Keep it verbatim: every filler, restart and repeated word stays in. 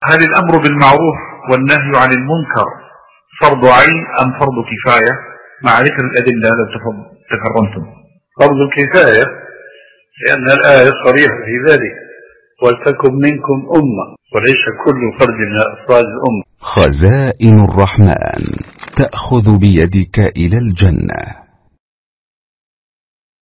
هل الأمر بالمعروف والنهي عن المنكر فرض عين أم فرض كفاية؟ مع ذكر الأدلة لو تفرمتم. فرض كفاية، لأن الآية صريحة في ذلك: ولتكن منكم أمة، وليس كل فرد من أفراد الأمة. خزائن الرحمن تأخذ بيدك إلى الجنة.